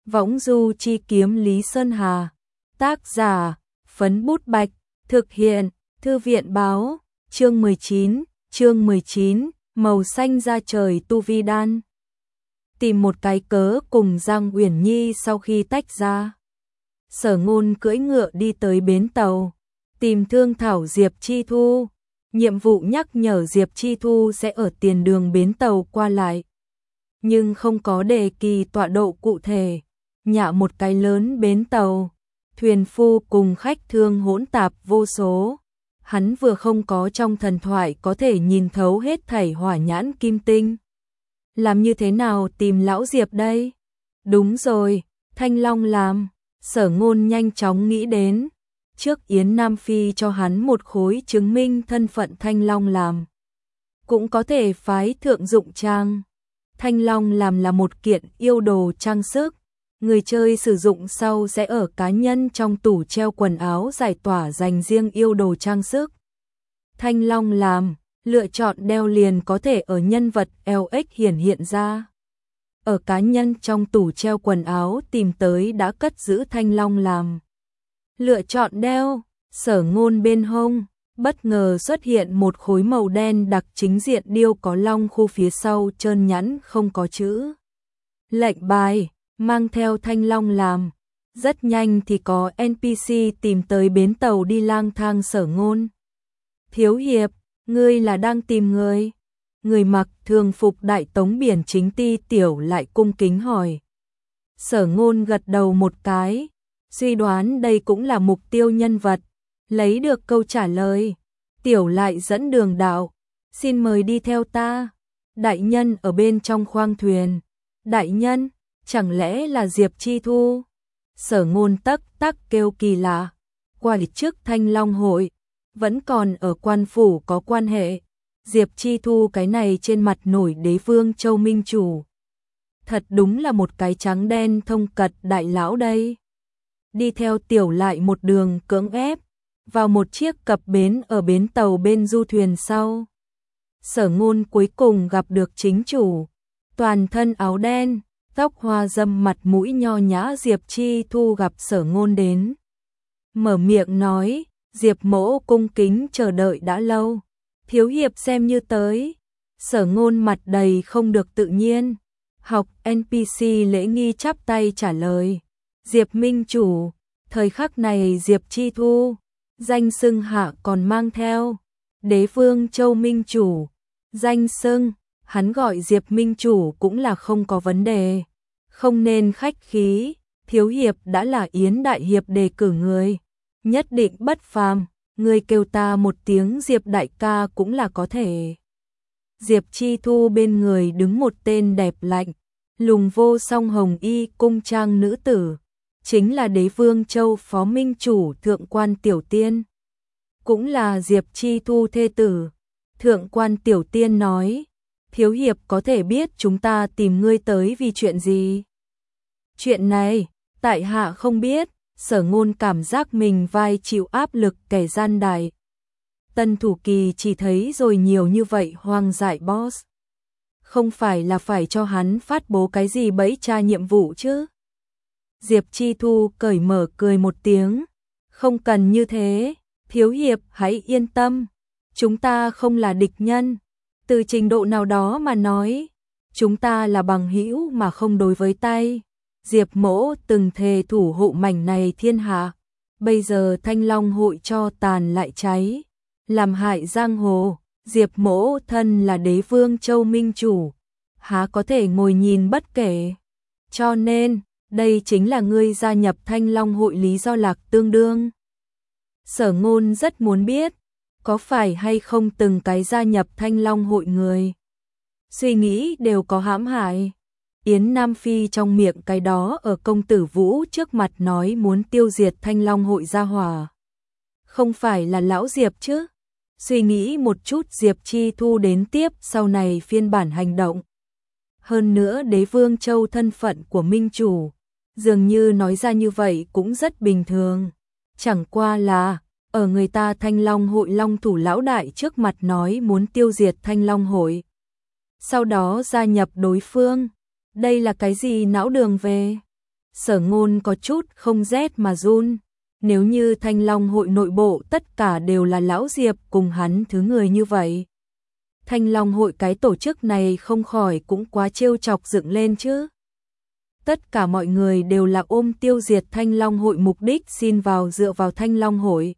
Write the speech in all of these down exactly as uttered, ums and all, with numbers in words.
Võng du chi kiếm Lý Sơn Hà. Tác giả, Phấn Bút Bạch. Thực hiện, Thư viện báo. Chương mười chín, chương mười chín, màu xanh da trời tu vi đan. Tìm một cái cớ cùng Giang Uyển Nhi sau khi tách ra. Sở Ngôn cưỡi ngựa đi tới bến tàu, tìm thương thảo Diệp Chi Thu. Nhiệm vụ nhắc nhở Diệp Chi Thu sẽ ở tiền đường bến tàu qua lại, nhưng không có đề kỳ tọa độ cụ thể. Nhạ một cái lớn bến tàu, thuyền phu cùng khách thương hỗn tạp vô số. Hắn vừa không có trong thần thoại có thể nhìn thấu hết thảy hỏa nhãn kim tinh. Làm như thế nào tìm lão Diệp đây? Đúng rồi, Thanh Long làm. Sở Ngôn nhanh chóng nghĩ đến. Trước Yến Nam Phi cho hắn một khối chứng minh thân phận Thanh Long làm, cũng có thể phái thượng dụng trang. Thanh Long làm là một kiện yêu đồ trang sức, người chơi sử dụng sau sẽ ở cá nhân trong tủ treo quần áo giải tỏa dành riêng yêu đồ trang sức. Thanh Long làm, lựa chọn đeo liền có thể ở nhân vật lờ ích hiển hiện ra. Ở cá nhân trong tủ treo quần áo tìm tới đã cất giữ Thanh Long làm. Lựa chọn đeo, Sở Ngôn bên hông, bất ngờ xuất hiện một khối màu đen đặc chính diện điêu có long khu phía sau trơn nhẵn không có chữ lệnh bài, mang theo Thanh Long làm. Rất nhanh thì có en pê xê tìm tới bến tàu đi lang thang Sở Ngôn. Thiếu hiệp, ngươi là đang tìm người? Người mặc thường phục đại tống biển chính ti tiểu lại cung kính hỏi. Sở Ngôn gật đầu một cái, suy đoán đây cũng là mục tiêu nhân vật. Lấy được câu trả lời, tiểu lại dẫn đường đạo. Xin mời đi theo ta. Đại nhân ở bên trong khoang thuyền. Đại nhân, chẳng lẽ là Diệp Chi Thu? Sở Ngôn tắc tắc kêu kỳ lạ. Qua lịch trước Thanh Long hội, vẫn còn ở quan phủ có quan hệ. Diệp Chi Thu cái này trên mặt nổi đế vương Châu Minh Chủ. Thật đúng là một cái trắng đen thông cật đại lão đây. Đi theo tiểu lại một đường cưỡng ép, vào một chiếc cập bến ở bến tàu bên du thuyền sau. Sở Ngôn cuối cùng gặp được chính chủ, toàn thân áo đen, tóc hoa dâm mặt mũi nho nhã Diệp Chi Thu gặp Sở Ngôn đến. Mở miệng nói, Diệp mỗ cung kính chờ đợi đã lâu. Thiếu hiệp xem như tới. Sở Ngôn mặt đầy không được tự nhiên. Học en pê xê lễ nghi chắp tay trả lời. Diệp Minh Chủ, thời khắc này Diệp Chi Thu, danh xưng hạ còn mang theo. Đế vương Châu Minh Chủ, danh xưng, hắn gọi Diệp Minh Chủ cũng là không có vấn đề. Không nên khách khí, thiếu hiệp đã là Yến Đại Hiệp đề cử người. Nhất định bất phàm, người kêu ta một tiếng Diệp Đại ca cũng là có thể. Diệp Chi Thu bên người đứng một tên đẹp lạnh, lùng vô song hồng y cung trang nữ tử, chính là Đế vương Châu Phó Minh Chủ Thượng quan Tiểu Tiên, cũng là Diệp Chi Thu thê tử. Thượng quan Tiểu Tiên nói, thiếu hiệp có thể biết chúng ta tìm ngươi tới vì chuyện gì? Chuyện này, tại hạ không biết. Sở Ngôn cảm giác mình vai chịu áp lực kẻ gian đại. Tân thủ kỳ chỉ thấy rồi nhiều như vậy hoang dại boss. Không phải là phải cho hắn phát bố cái gì bẫy tra nhiệm vụ chứ? Diệp Chi Thu cởi mở cười một tiếng. Không cần như thế, thiếu hiệp hãy yên tâm. Chúng ta không là địch nhân. Từ trình độ nào đó mà nói, chúng ta là bằng hữu mà không đối với tay. Diệp mỗ từng thề thủ hộ mảnh này thiên hạ. Bây giờ Thanh Long hội cho tàn lại cháy, làm hại giang hồ. Diệp mỗ thân là đế vương Châu Minh Chủ, há có thể ngồi nhìn bất kể. Cho nên, đây chính là ngươi gia nhập Thanh Long hội lý do lạc tương đương. Sở Ngôn rất muốn biết, có phải hay không từng cái gia nhập Thanh Long hội người. Suy nghĩ đều có hãm hại. Yến Nam Phi trong miệng cái đó ở công tử Vũ trước mặt nói muốn tiêu diệt Thanh Long hội gia hỏa. Không phải là lão Diệp chứ? Suy nghĩ một chút Diệp Chi Thu đến tiếp sau này phiên bản hành động. Hơn nữa Đế vương Châu thân phận của Minh Chủ, dường như nói ra như vậy cũng rất bình thường. Chẳng qua là, ở người ta Thanh Long hội long thủ lão đại trước mặt nói muốn tiêu diệt Thanh Long hội. Sau đó gia nhập đối phương. Đây là cái gì não đường về? Sở Ngôn có chút không rét mà run. Nếu như Thanh Long hội nội bộ tất cả đều là lão Diệp cùng hắn thứ người như vậy, Thanh Long hội cái tổ chức này không khỏi cũng quá trêu chọc dựng lên chứ. Tất cả mọi người đều là ôm tiêu diệt Thanh Long hội mục đích xin vào dựa vào Thanh Long hội.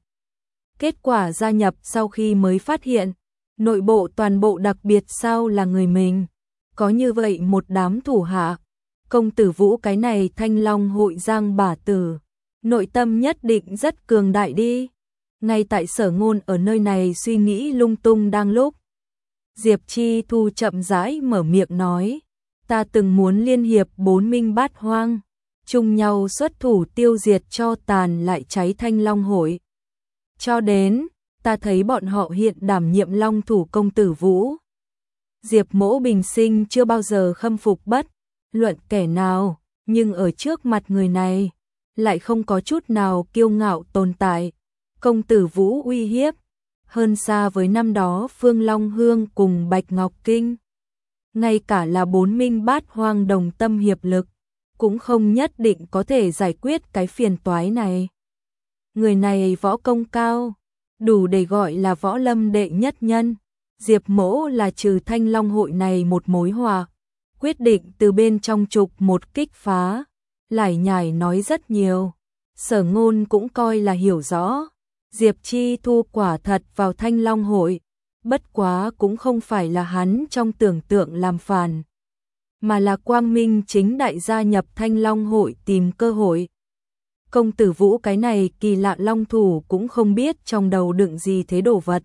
Kết quả gia nhập sau khi mới phát hiện, nội bộ toàn bộ đặc biệt sao là người mình. Có như vậy một đám thủ hạ, công tử Vũ cái này Thanh Long hội giang bả tử, nội tâm nhất định rất cường đại đi. Ngay tại Sở Ngôn ở nơi này suy nghĩ lung tung đang lúc, Diệp Chi Thu chậm rãi mở miệng nói, ta từng muốn liên hiệp bốn minh bát hoang, chung nhau xuất thủ tiêu diệt cho tàn lại cháy Thanh Long hội. Cho đến, ta thấy bọn họ hiện đảm nhiệm long thủ công tử Vũ. Diệp Mỗ bình sinh chưa bao giờ khâm phục bất luận kẻ nào, nhưng ở trước mặt người này, lại không có chút nào kiêu ngạo tồn tại. Công tử Vũ uy hiếp, hơn xa với năm đó Phương Long Hương cùng Bạch Ngọc Kinh. Ngay cả là bốn minh bát hoang đồng tâm hiệp lực, cũng không nhất định có thể giải quyết cái phiền toái này. Người này võ công cao, đủ để gọi là võ lâm đệ nhất nhân. Diệp Mỗ là trừ Thanh Long hội này một mối họa, quyết định từ bên trong trục một kích phá. Lải nhải nói rất nhiều, Sở Ngôn cũng coi là hiểu rõ. Diệp Chi Thu quả thật vào Thanh Long hội, bất quá cũng không phải là hắn trong tưởng tượng làm phản, mà là quang minh chính đại gia nhập Thanh Long hội tìm cơ hội. Công tử Vũ cái này kỳ lạ long thủ cũng không biết trong đầu đựng gì thế đồ vật,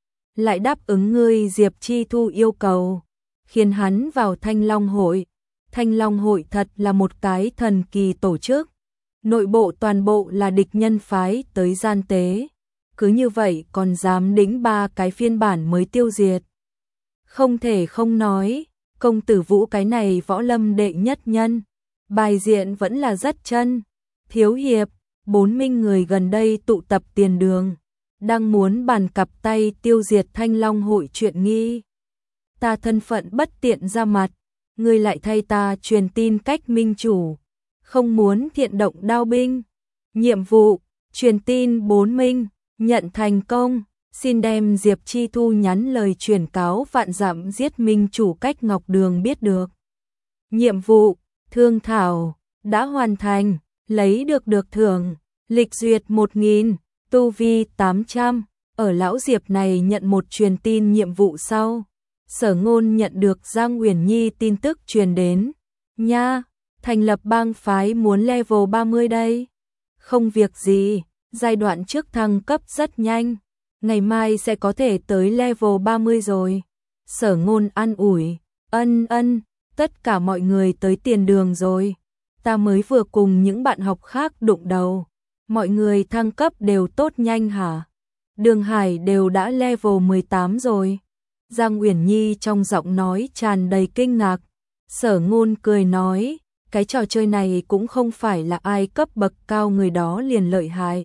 lại đáp ứng ngươi Diệp Chi Thu yêu cầu, khiến hắn vào Thanh Long hội. Thanh Long hội thật là một cái thần kỳ tổ chức, nội bộ toàn bộ là địch nhân phái tới gian tế, cứ như vậy còn dám đĩnh ba cái phiên bản mới tiêu diệt. Không thể không nói, công tử Vũ cái này võ lâm đệ nhất nhân, bài diện vẫn là rất chân. Thiếu hiệp, bốn minh người gần đây tụ tập tiền đường, đang muốn bàn cặp tay tiêu diệt Thanh Long hội chuyện nghi. Ta thân phận bất tiện ra mặt, ngươi lại thay ta truyền tin cách minh chủ, không muốn thiện động đao binh. Nhiệm vụ, truyền tin bốn minh, nhận thành công, xin đem Diệp Chi Thu nhắn lời truyền cáo vạn dặm giết minh chủ cách Ngọc Đường biết được. Nhiệm vụ, thương thảo, đã hoàn thành, lấy được được thưởng, lịch duyệt một nghìn, tu vi tám trăm. Ở lão Diệp này nhận một truyền tin nhiệm vụ sau, Sở Ngôn nhận được Giang Uyển Nhi tin tức truyền đến. Nha, thành lập bang phái muốn level ba mươi đây. Không việc gì, giai đoạn trước thăng cấp rất nhanh, ngày mai sẽ có thể tới level ba mươi rồi. Sở Ngôn an ủi, ân ân, tất cả mọi người tới tiền đường rồi. Ta mới vừa cùng những bạn học khác đụng đầu, mọi người thăng cấp đều tốt nhanh hả? Đường Hải đều đã level mười tám rồi. Giang Uyển Nhi trong giọng nói tràn đầy kinh ngạc. Sở Ngôn cười nói, cái trò chơi này cũng không phải là ai cấp bậc cao người đó liền lợi hại.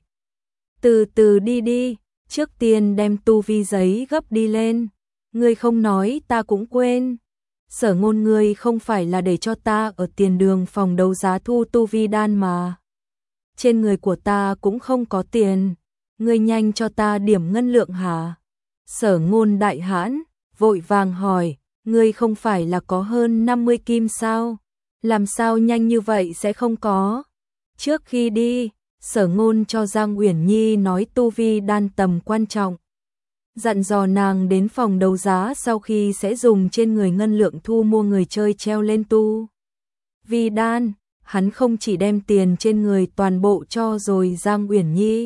Từ từ đi đi, trước tiên đem tu vi giấy gấp đi lên. Ngươi không nói ta cũng quên. Sở Ngôn, ngươi không phải là để cho ta ở tiền đường phòng đấu giá thu tu vi đan mà. Trên người của ta cũng không có tiền, ngươi nhanh cho ta điểm ngân lượng hả? Sở Ngôn đại hãn, vội vàng hỏi, ngươi không phải là có hơn năm mươi kim sao? Làm sao nhanh như vậy sẽ không có? Trước khi đi, Sở Ngôn cho Giang Uyển Nhi nói tu vi đan tầm quan trọng, dặn dò nàng đến phòng đấu giá sau khi sẽ dùng trên người ngân lượng thu mua người chơi treo lên tu vi đan. Hắn không chỉ đem tiền trên người toàn bộ cho rồi Giang Uyển Nhi,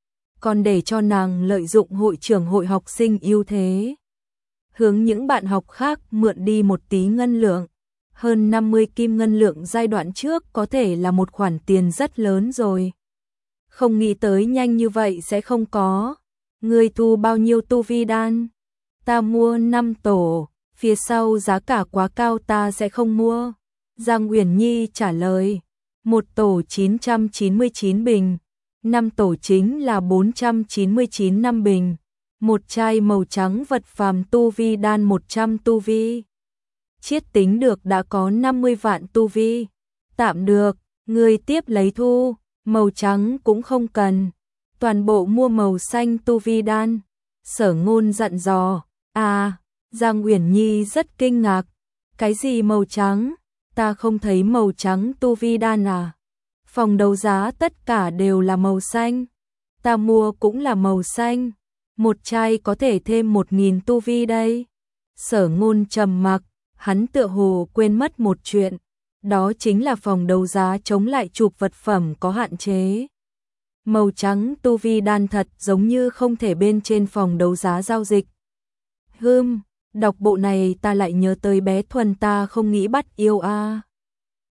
còn để cho nàng lợi dụng hội trưởng hội học sinh ưu thế, hướng những bạn học khác mượn đi một tí ngân lượng. Hơn năm mươi kim ngân lượng giai đoạn trước có thể là một khoản tiền rất lớn rồi. Không nghĩ tới nhanh như vậy sẽ không có. Ngươi thu bao nhiêu tu vi đan? Ta mua năm tổ, phía sau giá cả quá cao ta sẽ không mua. Giang Uyển Nhi trả lời, một tổ chín trăm chín mươi chín bình, năm tổ chính là bốn trăm chín mươi chín năm bình, một chai màu trắng vật phàm tu vi đan một trăm tu vi. Chiết tính được đã có năm mươi vạn tu vi. Tạm được, Người tiếp lấy thu, màu trắng cũng không cần, toàn bộ mua màu xanh tu vi đan. Sở Ngôn dặn dò. À, Giang Uyển Nhi rất kinh ngạc. Cái gì màu trắng? Ta không thấy màu trắng tu vi đan à? Phòng đấu giá tất cả đều là màu xanh. Ta mua cũng là màu xanh. Một chai có thể thêm một nghìn tu vi đây. Sở Ngôn trầm mặc, hắn tựa hồ quên mất một chuyện. Đó chính là phòng đấu giá chống lại chụp vật phẩm có hạn chế. Màu trắng tu vi đan thật giống như không thể bên trên phòng đấu giá giao dịch. Hừm, đọc bộ này ta lại nhớ tới bé Thuần ta không nghĩ bắt yêu a. À.